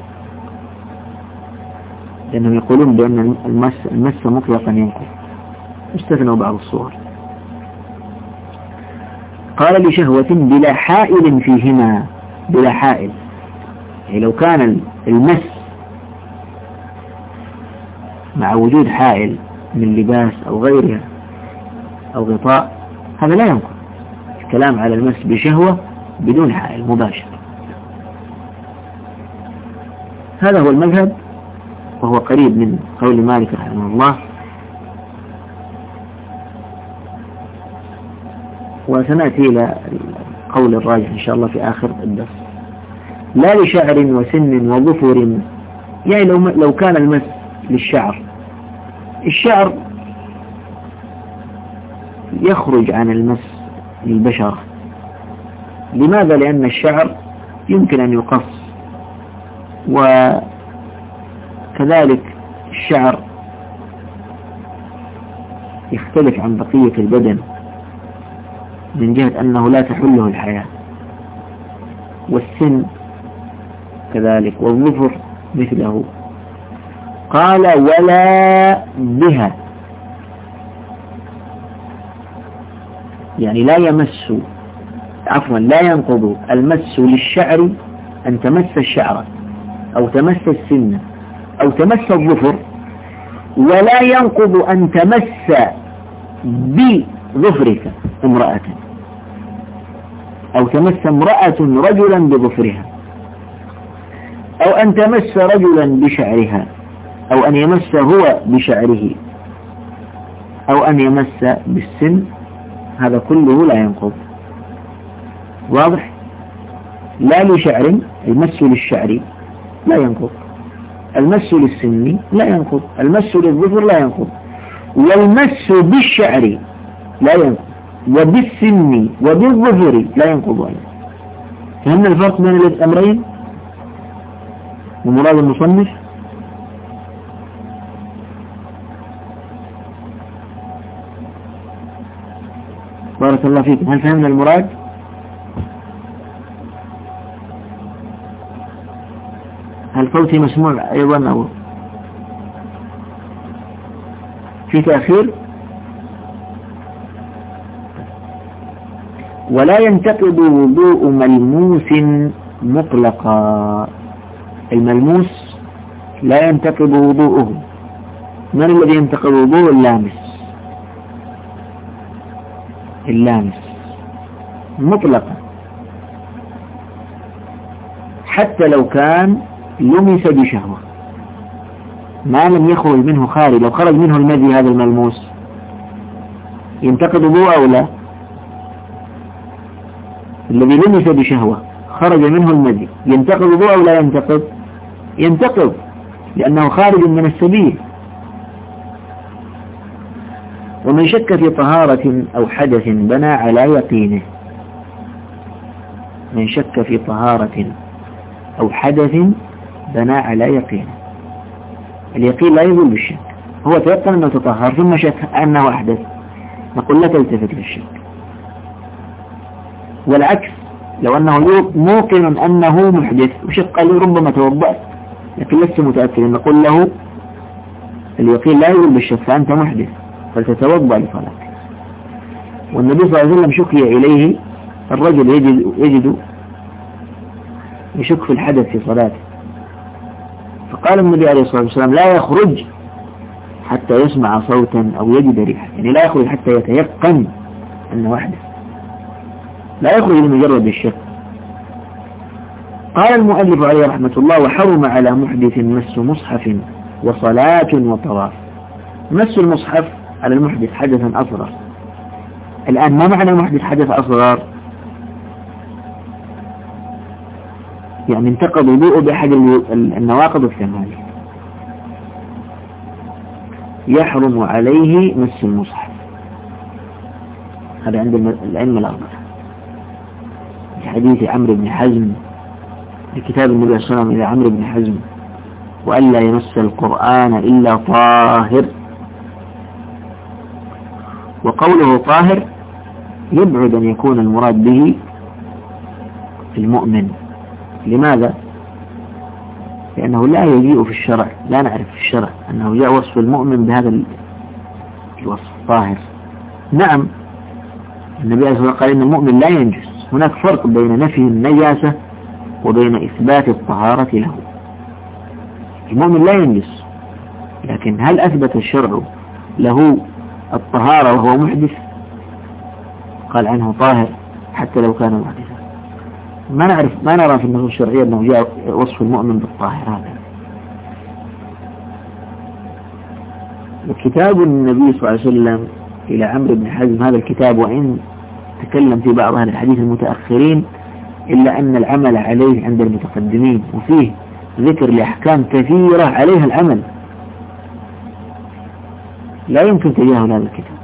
لأنهم يقولون بأن المس مطلقا ينقض، استثنوا بعض الصور. قال لشهوة بلا حائل فيهما، بلا حائل، يعني لو كان المس مع وجود حائل من لباس أو غيرها أو غطاء هذا لا ينقض. الكلام على المس بشهوة بدون حائل مباشر. هذا هو المذهب وهو قريب من قول مالك رحمه الله. وسنأتي إلى قول الراجح إن شاء الله في آخر الدرس. لا لشعر وسن وظفر، يعني لو كان المس للشعر، الشعر يخرج عن المس للبشرة. لماذا؟ لأن الشعر يمكن أن يقص، وكذلك الشعر يختلف عن بقية البدن من جهة أنه لا تحله الحياة، والسن كذلك، والظفر مثله. قال ولا بها، يعني لا يمس، عفوا لا ينقض المس للشعر أن تمس الشعر أو تمس السن أو تمس الظفر، ولا ينقض أن تمس بظفرك امرأة أو تمس امرأة رجلا بظفرها، أو أن تمس رجلا بشعرها، أو أن يمس هو بشعره، أو أن يمس بالسن، هذا كله لا ينقض. واضح؟ لا لشعر، المس للشعر لا ينقض، المس للسن لا ينقض، المس للظفر لا ينقض، والمس بالشعر لا ينقض، وبالسن وبالظفر لا ينقض أيضا. فهمنا الفرق بين الأمرين ومراد المصنف؟ بارك الله فيكم. هل فهمنا المراد؟ هل صوتي مسموع أيضا أو في تأخير؟ ولا ينتقض وضوء ملموس مطلقا. الملموس لا ينتقض وضوءه. من الذي ينتقض وضوءه؟ اللامس مطلقا، حتى لو كان لمس بشهوة ما لم يخرج منه خارج. لو خرج منه المذي هذا الملموس ينتقض وضوءه أو لا؟ الذي لمس بشهوة خرج منه المذي ينتقض وضوءه أو لا ينتقض؟ ينتقض، لأنه خارج من السبيل. ومن شك في طهارة أو حدث بنى على يقينه. من شك في طهارة أو حدث بنى على يقينه. اليقين لا يزول بالشك. هو تيقن أنه تطهر ثم شك أنه أحدث، نقول لا تلتفت للشك. والعكس، لو أنه موقن أنه محدث وشك قال ربما توضأت لكن لست متأكد، نقول له اليقين لا يزول بالشك فأنت محدث فلتتوضأ لصلاتك. والنبي صلى الله عليه وسلم شكي إليه الرجل يجد يشك في الحدث في صلاته، فقال النبي عليه الصلاة والسلام لا يخرج حتى يسمع صوتا أو يجد ريحا، يعني لا يخرج حتى يتيقن أنه حدث، لا يخرج لمجرد الشك. قال المؤلف عليه رحمة الله: وحرم على محدث مس مصحف وصلاة وطواف. مس المصحف على المحدث حدثا أصغر. الآن ما معنى محدث حدث أصغر؟ يعني انتقض وضوءه بأحد النواقض الثمانية، يحرم عليه مس المصحف. هذا عند العلم الأربعة في حديث عمرو بن حزم في كتاب النبي صلى الله عليه وسلم إلى عمرو بن حزم: وألا يمس القرآن إلا طاهر. وقوله طاهر يبعد أن يكون المراد به المؤمن. لماذا؟ لأنه لا يجيء في الشرع، لا نعرف في الشرع أنه جاء وصف المؤمن بهذا الوصف طاهر. نعم النبي صلى الله عليه وسلم قال إن المؤمن لا ينجس. هناك فرق بين نفي النجاسة وبين إثبات الطهارة له. المؤمن لا ينجس، لكن هل أثبت الشرع له الطهارة وهو محدث؟ قال عنه طاهر حتى لو كان محدثا. ما نرى في النصوص الشرعية أنه جاء وصف المؤمن بالطاهر هذا. وكتاب النبي صلى الله عليه وسلم إلى عمرو بن حزم، هذا الكتاب وإن تكلم في بعض أهل الحديث المتأخرين إلا أن العمل عليه عند المتقدمين، وفيه ذكر لأحكام كثيرة عليها العمل، لا يمكن تجاهل هذا الكتاب.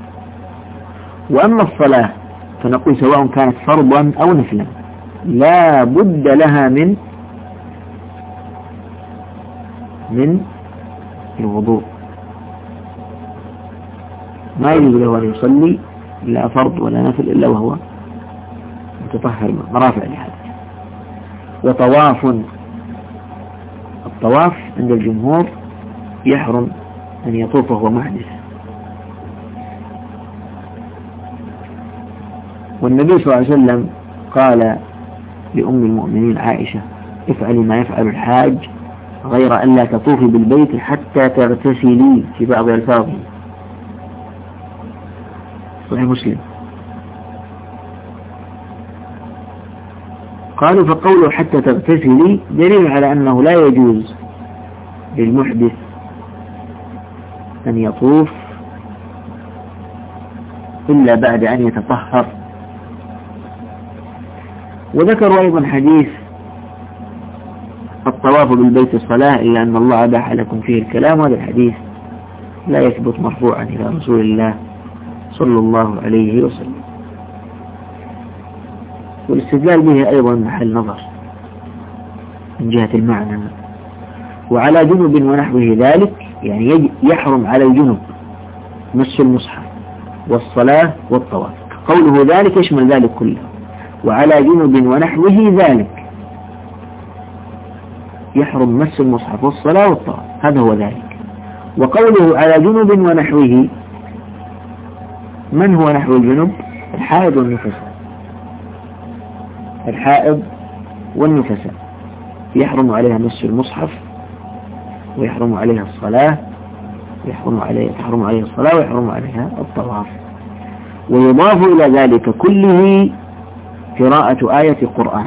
وأما الصلاة فنقول سواء كانت فرضا أو نفلا لا بد لها من الوضوء. ما يجوز له أن يصلي لا فرض ولا نفل إلا وهو متطهر مرافع لهذا. وطواف، الطواف عند الجمهور يحرم أن يطوف وهو محدث. والنبي صلى الله عليه وسلم قال لأم المؤمنين عائشة: افعلي ما يفعل الحاج غير أن لا تطوفي بالبيت حتى تغتسلي، في بعض الفاظه صحيح مسلم. قالوا فقوله حتى تغتسلي دليل على أنه لا يجوز للمحدث أن يطوف إلا بعد أن يتطهر. وذكروا أيضا حديث الطواف بالبيت الصلاة إلا أن الله أباح لكم فيه الكلام، وهذا الحديث لا يثبت مرفوعا إلى رسول الله صلى الله عليه وسلم. والاستدلال به أيضا محل نظر من جهة المعنى. وعلى جنب ونحوه ذلك، يعني يحرم على الجنب مس المصحف والصلاة والطواف. قوله ذلك يشمل ذلك كله. وعلى جنب ونحوه ذلك يحرم مس المصحف والصلاة والطواف، هذا هو ذلك. وقوله على جنب ونحوه، من هو نحو الجنب؟ الحائض والنفساء. الحائض والنفساء يحرم عليها مس المصحف ويحرم عليها الصلاة، تحرم عليها الصلاة ويحرم عليها الطواف. ويضاف إلى ذلك كله قراءة آية قرآن.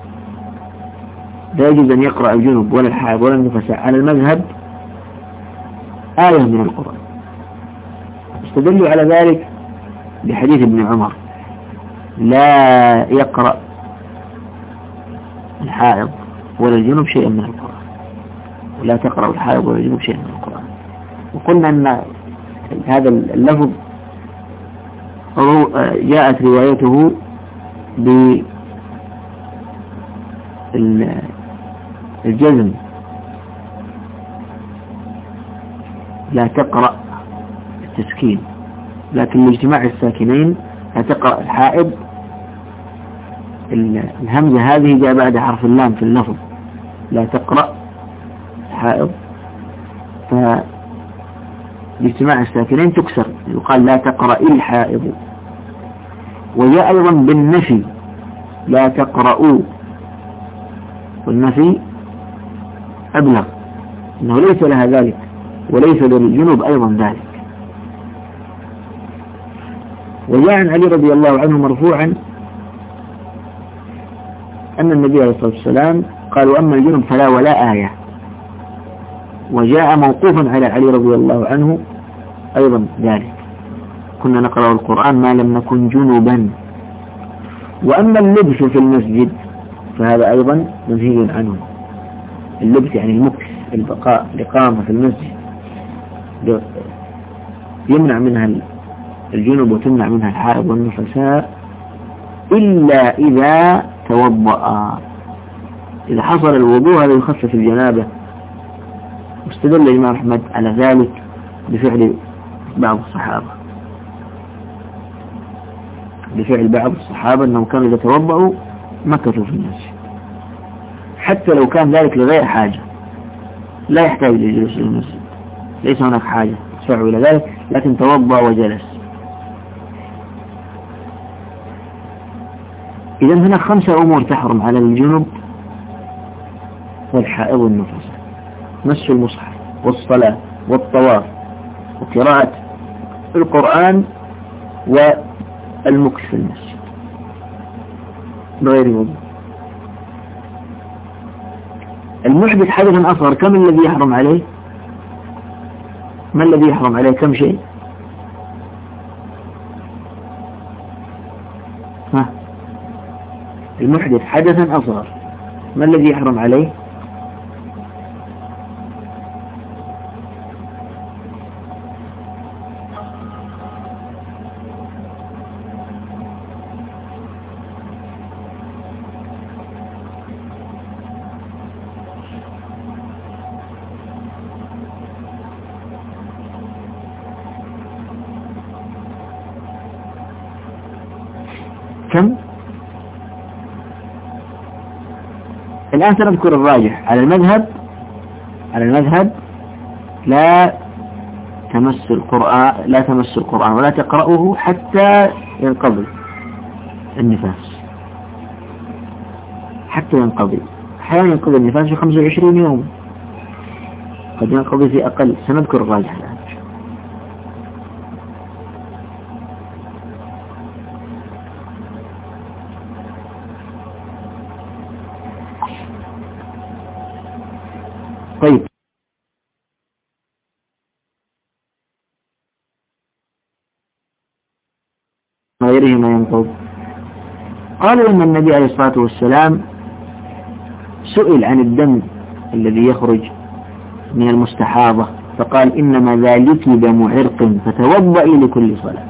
لا يجوز أن يقرأ الجنب ولا الحائض ولا النفساء على المذهب آية من القرآن. استدلوا على ذلك بحديث ابن عمر: لا يقرأ الحائض ولا الجنب شيئا من القرآن، ولا تقرأ الحائض ولا الجنب شيئا من القرآن. وقلنا أن هذا اللفظ جاءت روايته بالجزم: لا تقرأ التسكين، لكن لاجتماع الساكنين لا تقرأ الحائض. الهمزة هذه جاء بعد حرف اللام في اللفظ، لا تقرأ الحائض، فلاجتماع الساكنين تكسر، يقال لا تقرأ الحائض. وجاء أيضا بالنفي: لا تقرأوا، والنفي أبلغ، إنه ليس لها ذلك، وليس للجنوب أيضا ذلك. وجاء عن علي رضي الله عنه مرفوعا أن النبي عليه الصلاة والسلام قال: وأما الجنوب فلا ولا آية. وجاء موقوفا على علي رضي الله عنه أيضا ذلك: كنا نقرأ القرآن ما لم نكن جنوبا. وأما اللبس في المسجد فهذا أيضا منهي عنه. اللبس يعني المكس، البقاء، الإقامة في المسجد، يمنع منها الجنوب وتمنع منها الحائض والنفساء إلا إذا توضأ. إذا حصل الوضوء هذا يخفف الجنابة. واستدل الإمام أحمد على ذلك بفعل بعض الصحابة أنهم كانوا إذا توضأوا مكثوا في المسجد، حتى لو كان ذلك لغير حاجة، لا يحتاج للجلوس في المسجد، ليس هناك حاجة تدفعه إلى ذلك، لكن توضأ وجلس. إذا هنا 5 أمور تحرم على الجنب والحائض والنفس: مس المصحف، والصلاة، والطواف، وقراءة القرآن، والمكث في المسجد بغير وضوء. المحدث حدثا أصغر كم الذي يحرم عليه؟ ما الذي يحرم عليه؟ كم شيء؟ المحدث حدثا أصغر ما الذي يحرم عليه؟ كم؟ الآن سنذكر الراجح. على المذهب لا تمس القرآن ولا تقرأه حتى ينقضي النفاس، أحيانا ينقضي النفاس في 25 يوم، قد ينقضي في أقل. سنذكر الراجح الآن. طيب، غيره ما ينقض. قالوا إن النبي عليه الصلاة والسلام سئل عن الدم الذي يخرج من المستحاضة فقال: إنما ذلك دم عرق فتوضئي لكل صلاة.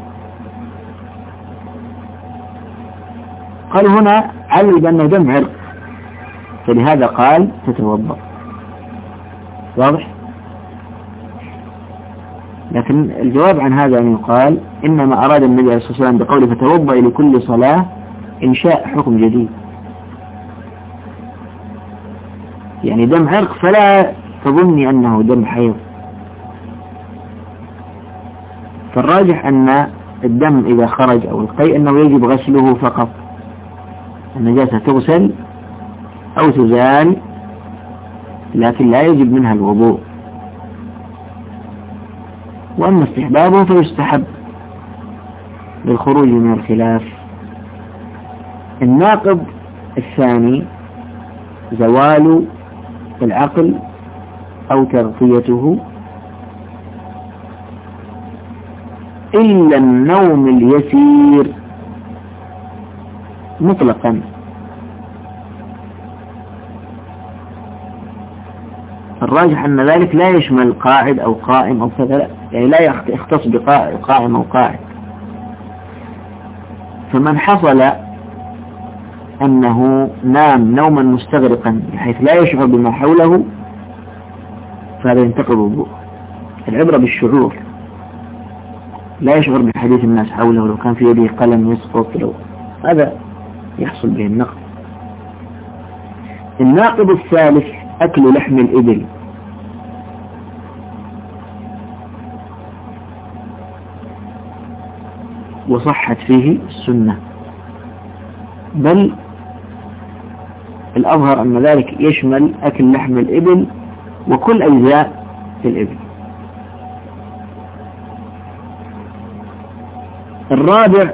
قالوا هنا علل بأنه دم عرق، فلهذا قال تتوضأ. واضح؟ لكن الجواب عن هذا أن يقال إنما أراد النبي عليه الصلاة والسلام بقوله فتوضئي لكل صلاة إنشاء حكم جديد، يعني دم عرق فلا تظني أنه دم حيض. فالراجح أن الدم إذا خرج أو القيء أنه يجب غسله فقط، النجاسة تغسل أو تزال، لكن لا يجب منها الوضوء وأما استحبابه فيستحب للخروج من الخلاف. الناقض الثاني زوال العقل أو تغطيته إلا النوم اليسير مطلقا. الراجح أن ذلك لا يشمل قاعد أو قائم أو كذا، يعني لا يختص بقائم أو قاعد. فمن حصل أنه نام نوما مستغرقا بحيث لا يشعر بما حوله فهذا ينتقض وضوءه. العبرة بالشعور، لا يشعر بحديث الناس حوله، لو كان في يده قلم يسقط هذا يحصل به النقض. الناقض الثالث أكل لحم الإبل، وصحت فيه السنة، بل الأظهر أن ذلك يشمل أكل لحم الإبل وكل أجزاء الإبل. الرابع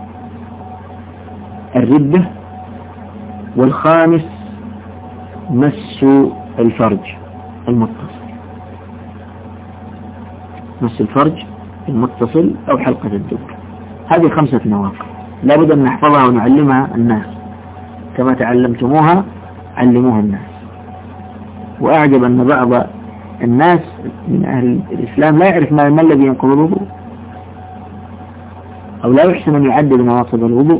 الردة، والخامس مس الفرج المتصل، مس الفرج المتصل أو حلقة الدبر. هذه 5 نواقض لا بد أن نحفظها ونعلمها الناس، كما تعلمتموها علموها الناس. وأعجب أن بعض الناس من أهل الإسلام لا يعرف ما الذي ينقض الوضوء، أو لا يحسن أن يعدد نواقض الوضوء.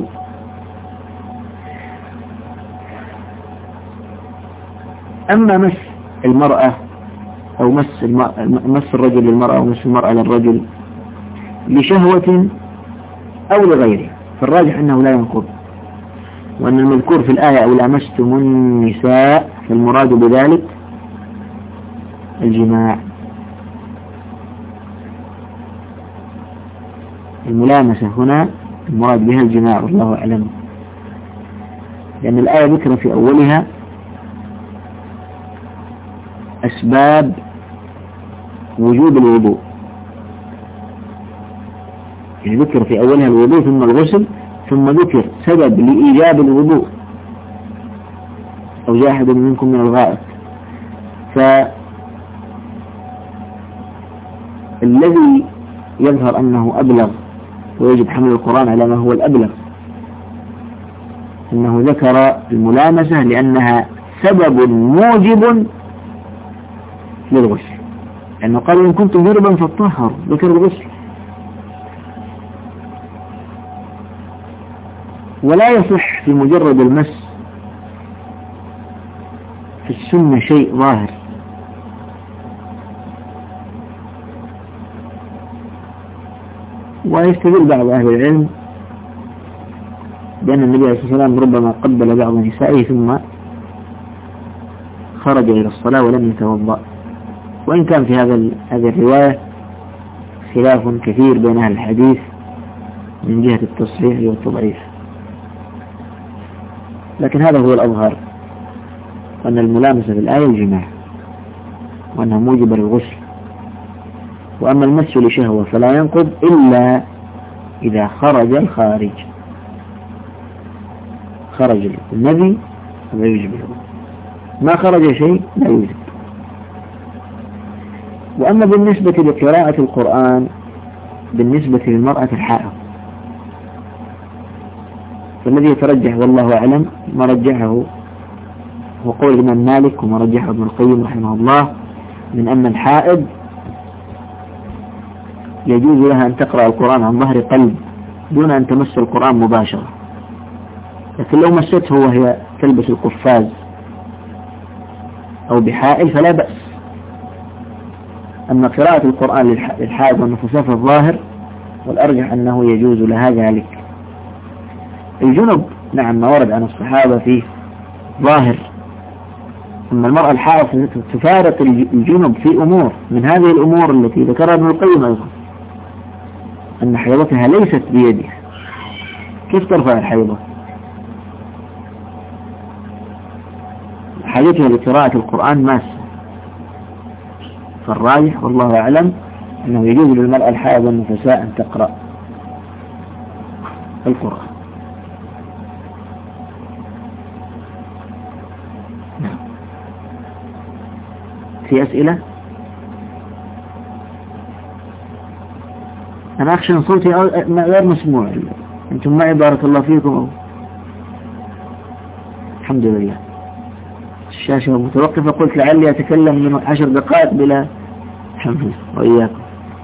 أما مس المرأة أو مس الرجل للمرأة أو مس المرأة للرجل لشهوة أو لغيره فالراجح أنه لا ينقض، وأن المذكور في الآية أو لامستم النساء فالمراد بذلك الجماع. الملامسة هنا المراد بها الجماع والله أعلم، لأن الآية ذكر في أولها أسباب وجوب الوضوء، يعني ذكر في أولها الوضوء ثم الغسل، ثم ذكر سبب لإيجاب الوضوء أو جاء أحد منكم من الغائط. فالذي يظهر أنه أبلغ ويجب حمل القرآن على ما هو الأبلغ أنه ذكر الملامسة لأنها سبب موجب للغسل، لأنه قال إن كنتم جنبا فاطهروا، ذكر الغسل. ولا يصح في مجرد المس في السنة شيء ظاهر، ويستدل بعض أهل العلم بأن النبي عليه الصلاة والسلام ربما قبل بعض نسائه ثم خرج إلى الصلاة ولم يتوضأ، وإن كان في هذه الرواية خلاف كثير بين أهل الحديث من جهة التصحيح والتضعيف، لكن هذا هو الأظهر، أن الملامسة في الآية الجماع وأنها موجبة للغسل. وأما المس لشهوة فلا ينقض إلا إذا خرج الخارج، خرج النبي لا يوجب الوضوء، ما خرج شيء لا يوجب. وأما بالنسبة لقراءة القرآن بالنسبة للمرأة الحائض فالذي يترجح والله أعلم ما رجحه هو قول الإمام مالك وما رجحه ابن القيم رحمه الله من أن الحائض يجوز لها أن تقرأ القرآن عن ظهر قلب دون أن تمس القرآن مباشرة، لكن لو مسته وهي تلبس القفاز أو بحائل فلا بأس. أما قراءة القرآن للحائض والنفساء الظاهر والأرجح أنه يجوز لها ذلك. الجنب نعم ما ورد عن الصحابة فيه ظاهر، أما المرأة الحائض تفارق الجنب في أمور، من هذه الأمور التي ذكرها ابن القيم أيضا أن حيضتها ليست بيدها، كيف ترفع الحيضة؟ حاجتها لقراءة القرآن ماسة، فالراجح والله أعلم أنه يجوز للمرأة الحائض النفساء أن تقرأ القرآن. نعم. في أسئلة؟ أنا أخشى أن صوتي غير مسموع. أنتم معي بارك الله فيكم. الحمد لله. الشاشة متوقفة، قلت لعلي أتكلم من 10 دقائق بلا حمد. وإياكم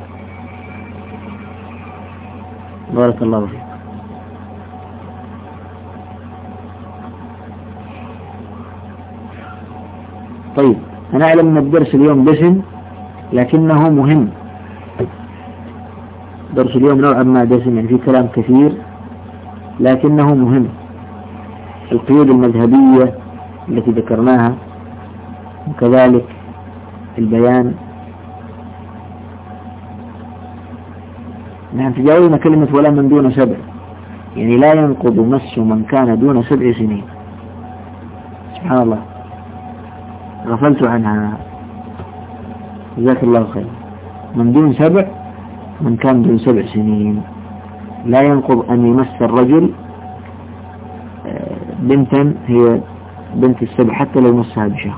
بارك الله فيكم. طيب، أنا أعلم أن الدرس اليوم دسم لكنه مهم. درس اليوم نوعا ما دسم، يعني فيه كلام كثير لكنه مهم. القيود المذهبية التي ذكرناها، وكذلك البيان. نحن تجاوزنا كلمة ولا من دون 7، يعني لا ينقض مس من كان دون 7 سنين. سبحان الله، غفلت عنها، جزاك الله خير. من دون 7، من كان دون 7 سنين لا ينقض أن يمس الرجل بنتا هي بنت 7 حتى لو مسها بشهوة.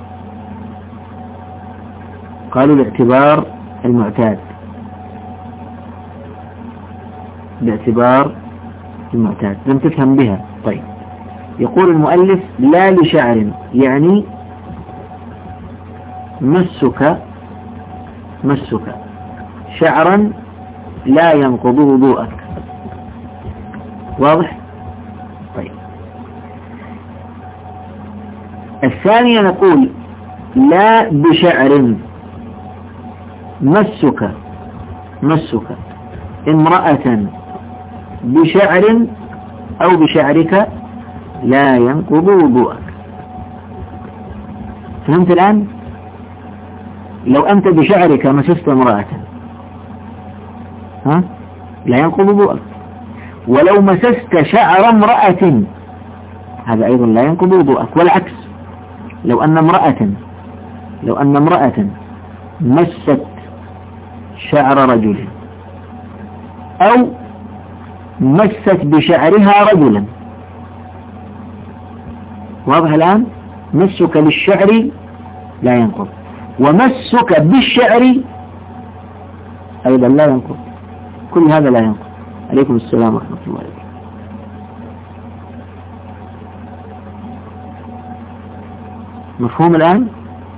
قالوا باعتبار المعتاد، باعتبار المعتاد، لم تفهم بها. طيب، يقول المؤلف لا لشعر، يعني مسك شعرا لا ينقض وضوءك. واضح؟ طيب، الثانية نقول لا بشعر. مسك امرأة بشعر أو بشعرك لا ينقض وضوءك. فهمت الآن؟ لو أنت بشعرك مسست امرأة لا ينقض وضوءك، ولو مسست شعر امرأة هذا أيضا لا ينقض وضوءك. والعكس، لو أن امرأة مست شعر رجل أو مست بشعرها رجلا. واضح الآن؟ مسك للشعر لا ينقض، ومسك بالشعر أيضا لا ينقض. كل هذا لا ينقض. عليكم السلام ورحمة الله وبركاته. مفهوم الآن؟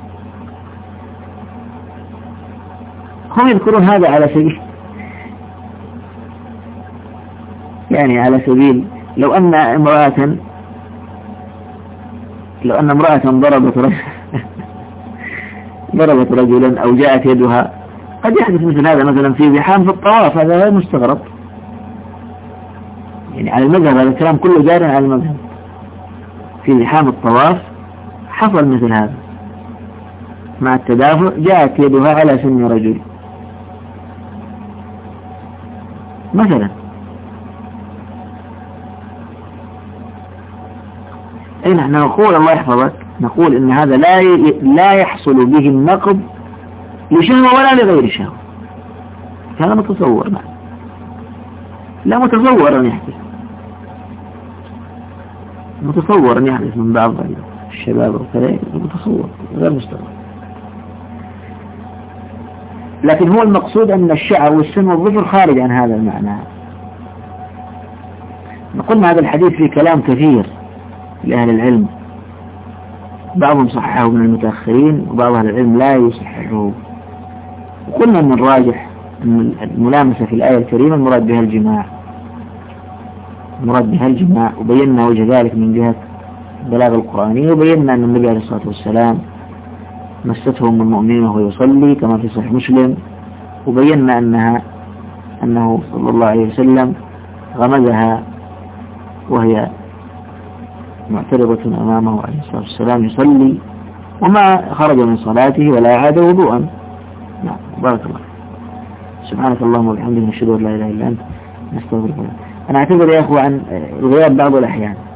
هم يذكرون هذا على سبيل، يعني على سبيل لو أن امرأة ضربت رجلا أو جاءت يدها، قد يحدث مثل هذا مثلا في زحام في الطواف، هذا غير مستغرب. يعني على المذهب، هذا الكلام كله جار على المذهب. في زحام الطواف حصل مثل هذا مع التدافع، جاءت يدها على سن رجل مثلا. أي نحن نقول الله يحفظك، نقول إن هذا لا يحصل به النقض لشهوة ولا لغير شهوة. هذا متصور معه، لا متصور أن يحدث، متصور أن يحدث من بعض الشباب وكذا، متصور غير مستوى. لكن هو المقصود أن الشعر والسن والظفر خارج عن هذا المعنى. قلنا هذا الحديث فيه كلام كثير لأهل العلم، بعضهم صححه من المتأخرين وبعض أهل العلم لا يصححه. وقلنا أن الراجح أن الملامسة في الآية الكريمة المراد بها الجماع، وبينا وجه ذلك من جهة البلاغة القرآنية، وبينا أن النبي عليه الصلاة والسلام مسته أم المؤمنين وهو يصلي كما في صحيح مسلم، وبينا أنه صلى الله عليه وسلم غمزها وهي معترضة أمامه عليه الصلاة والسلام يصلي، وما خرج من صلاته ولا أعاد وضوءا. نعم، بارك الله. سبحانك اللهم وبحمدك، نشهد أن لا إله إلا أنت، نستغفرك. أنا أعتذر يا أخوة عن الغياب بعض الأحيان.